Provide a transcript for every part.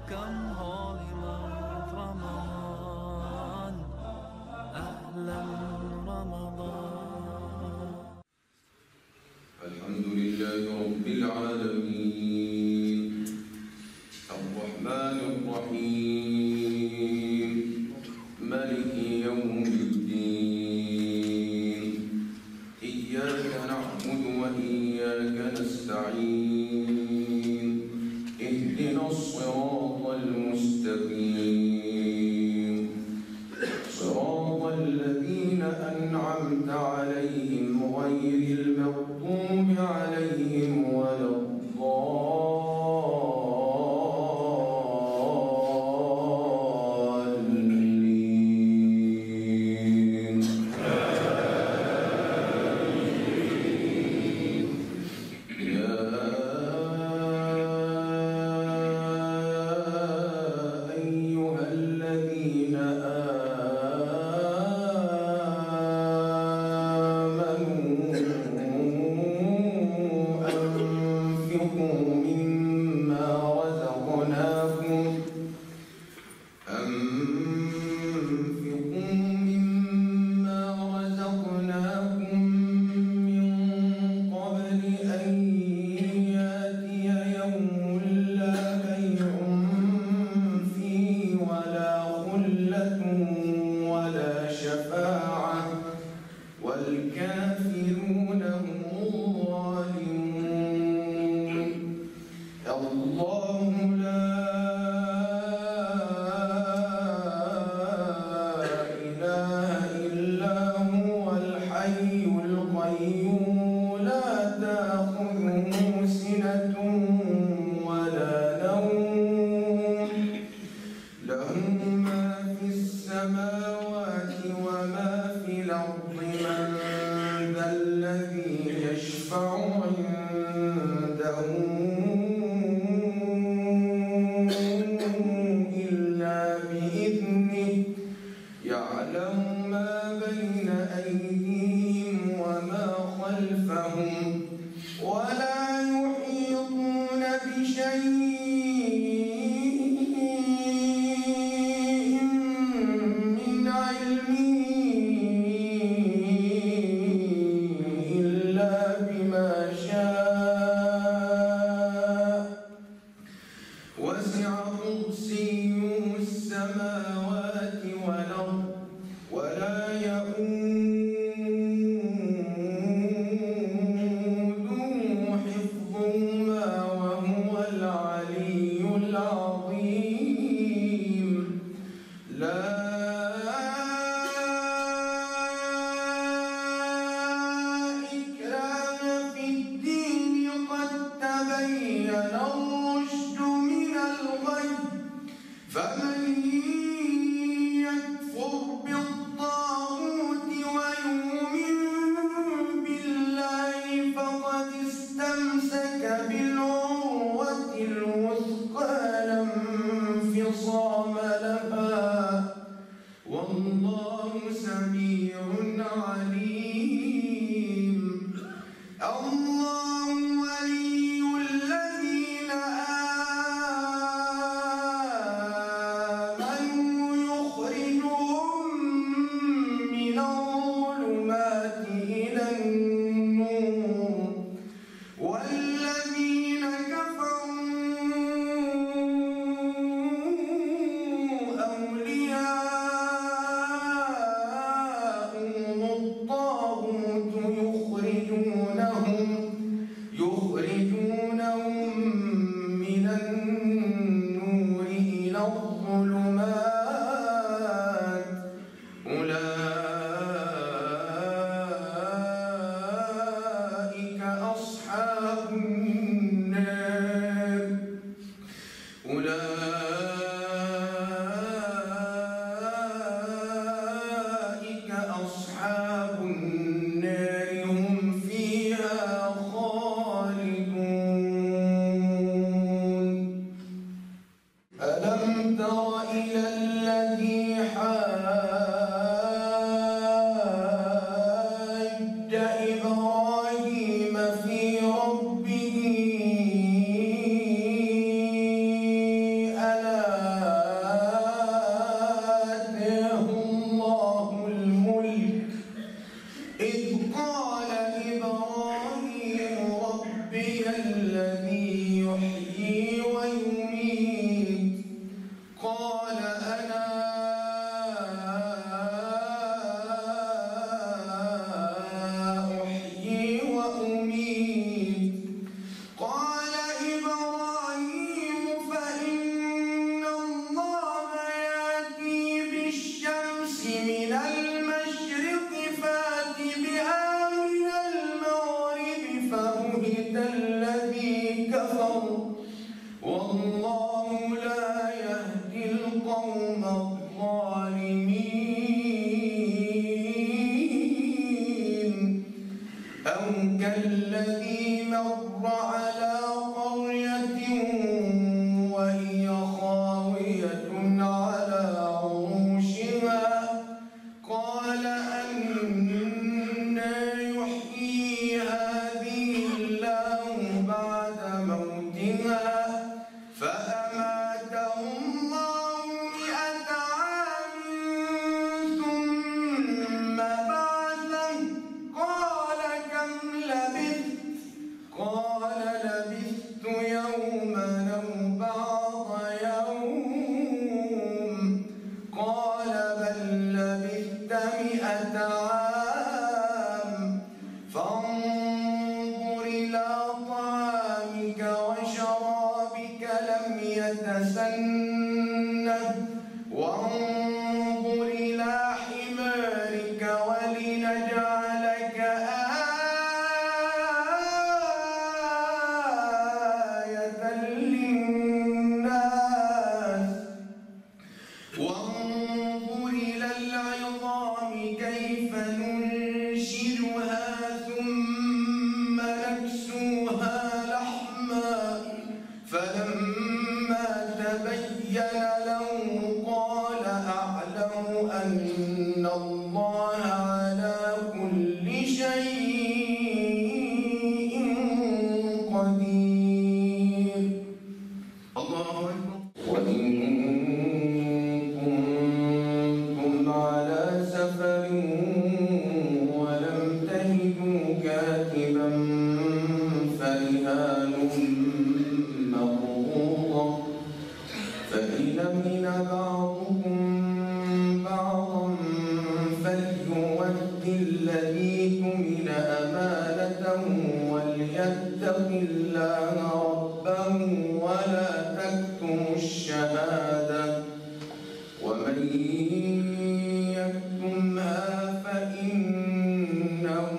Welcome holy month Ramadan, Ahlan Ramadan. Alhamdulillahi Rabbil Alameen, Ar-Rahmanir Rahim, Maliki Yawmiddin, Iyyaka na'budu wa iyyaka nasta'in, Ihdinas siratal mustaqim, siratal ladzina an'amta 'alaihim ghayril maghdubi 'alaihim waladdallin. Ya ayyuhalladzina أنفقوا مما رزقناكم من قبل أن يأتي يوم لا بيع فيه ولا خلة ولا شفاعة والكافرون هم الظالمون. الله لا إله إلا هو الحي القيوم لا تأخذه سنة ولا نوم له ما في السماوات وما في الأرض من ذا الذي يشفع عنده إلا بإذنه يعلم ما بين أيديهم وما خلفهم ولا يحيطون بشيء من علمه إلا بما شاء وسع كرسيه السماوات والأرض ولا يؤوده حفظهما وهو العلي العظيم. لا إكراه في الدين قد تبين الرشد من الغي فمن يكفر بالطاغوت ويؤمن بالله فقد استمسك بالعروة الوثقى لا انفصام لها والله سميع عليم. الله ولي الذين آمنوا يخرجهم من الظلمات إلى النور والذين كفروا أولياءهم الطاغوت يخرجونهم من النور إلى الظلمات أولئك أصحاب النار هم فيها خالدون. ألم تر إلى الذي حاج إبراهيم في ربه على قرية وهي خاوية على عروشها قال أنى يحيي هذه الله بعد موتها فأماته الله 100 عام ثم بعثه قال كم لبثت قال لبثت يوما أو بعض يوم قال بل لبثت 100 عام فانظر إلى طعامك وشرابك لم يتسنه وانظر إلى حمارك ولنجعلك آية للناس وانظر إلى العظام كيف ننشرها ثم نكسوها لحما فلما تبين له قال أعلم أن الله على كل شيء قدير. الله أكبر. وإن كنتم على سفر ولم تجدوا كاتبا فرهان مقبوضة فإن أمن بعضكم بعضا فليؤد الذي اؤتمن أمانته وليتق الله ربه ولا تكتموا الشهادة ومن يكتمها فإنه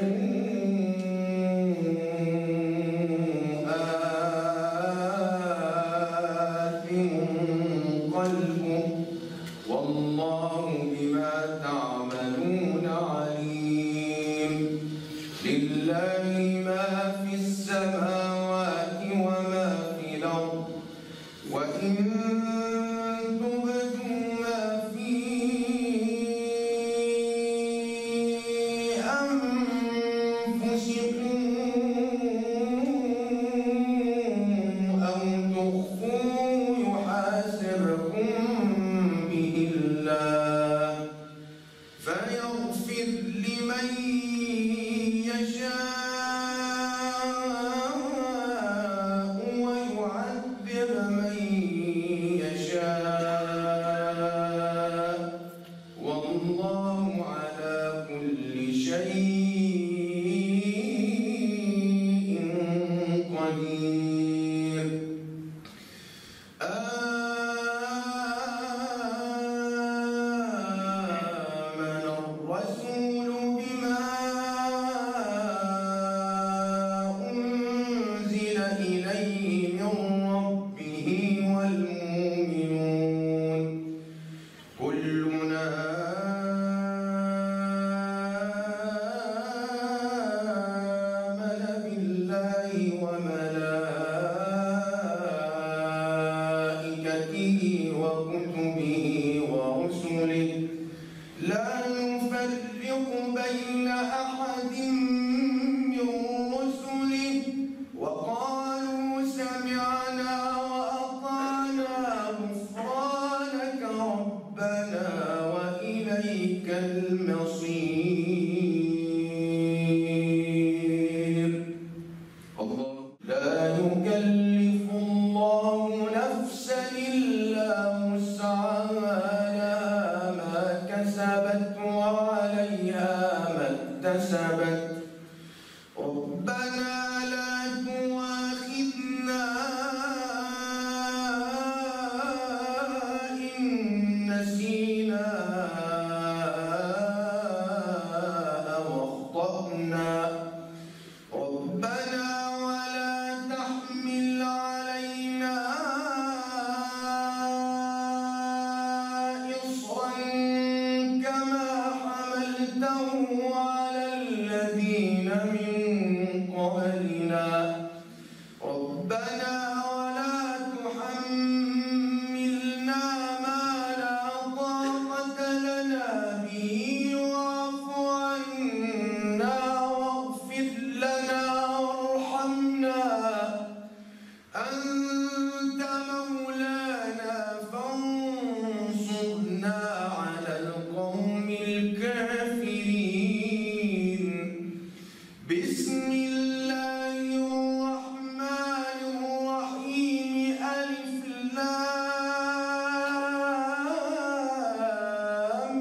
قلبه والله بما تعملون عليم. لله ما في السماوات وما في الأرض وإن تبدوا ما في أنفسكم أو تخفوه يحاسبكم به الله فيغفر لمن يشاء ربنا ولا تحملنا ما لا طاقة لنا به واعف عنا واغفر لنا وارحمنا أنت مولانا فانصرنا على القوم الكافرين. بسم الله الرحمن الرحيم ألف لام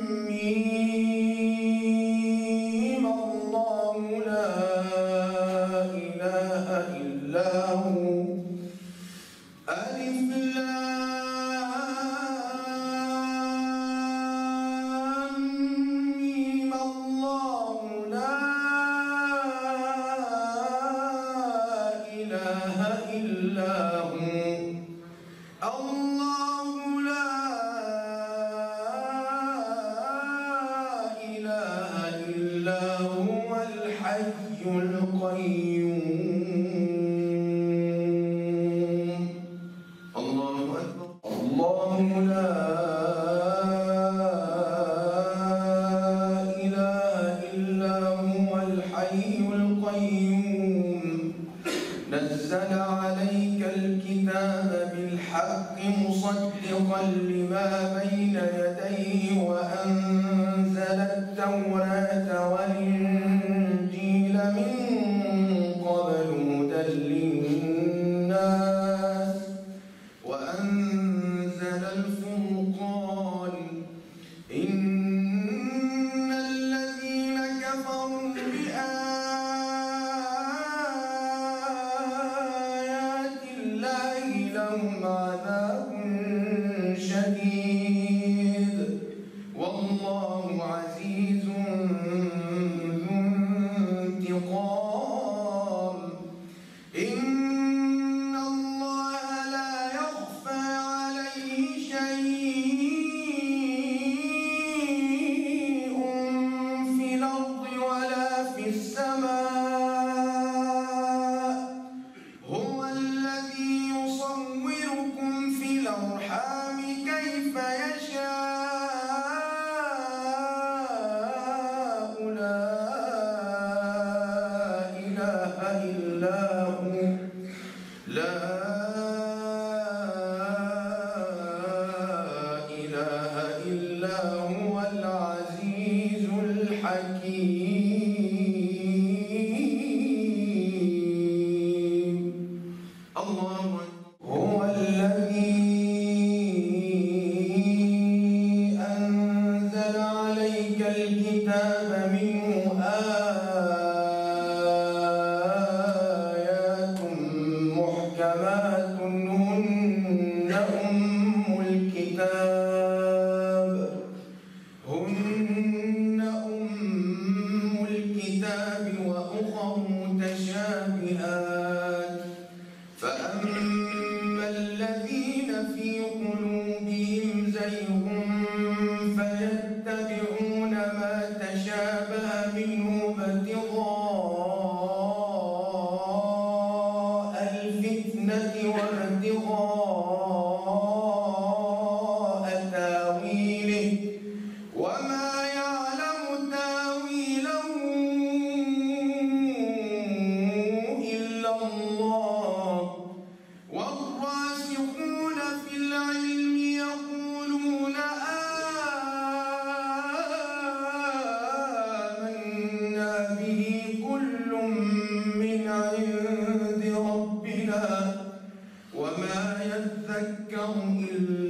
ميم الله لا إله إلا هو ألف لام ميم الله لا إله إلا هو الله لا إله إلا هو الحي القيوم. الله أكبر. الله لا إله إلا هو الحي القيوم. نزل عليك الكتاب بالحق مصدقا لما بين يديه وأنزل التوراة والإنجيل من قبل هدى للناس وأنزل الفرقان. إن الذين كفروا بآيات الله لهم عذاب شديد والله عزيز ذو انتقام. إن الله لا يخفى عليه شيء في الأرض ولا في السماء. هو الذي يصوركم في الأرحام كيف يشاء لا إله إلا هو لا إله إلا هو العزيز الحكيم. الله هو الذي أنزل عليك الكتاب منه آيات محكمات هن أم الكتاب وأخر متشابهات. فأما الذين في قلوبهم زيغ فيتبعون ما تشابه منه ابتغاء الفتنة وابتغاء تاويله وما يعلم تاويله إلا الله. والراسخون في العلم يقولون آمنا به كل من عند ربنا وما يذكر إلا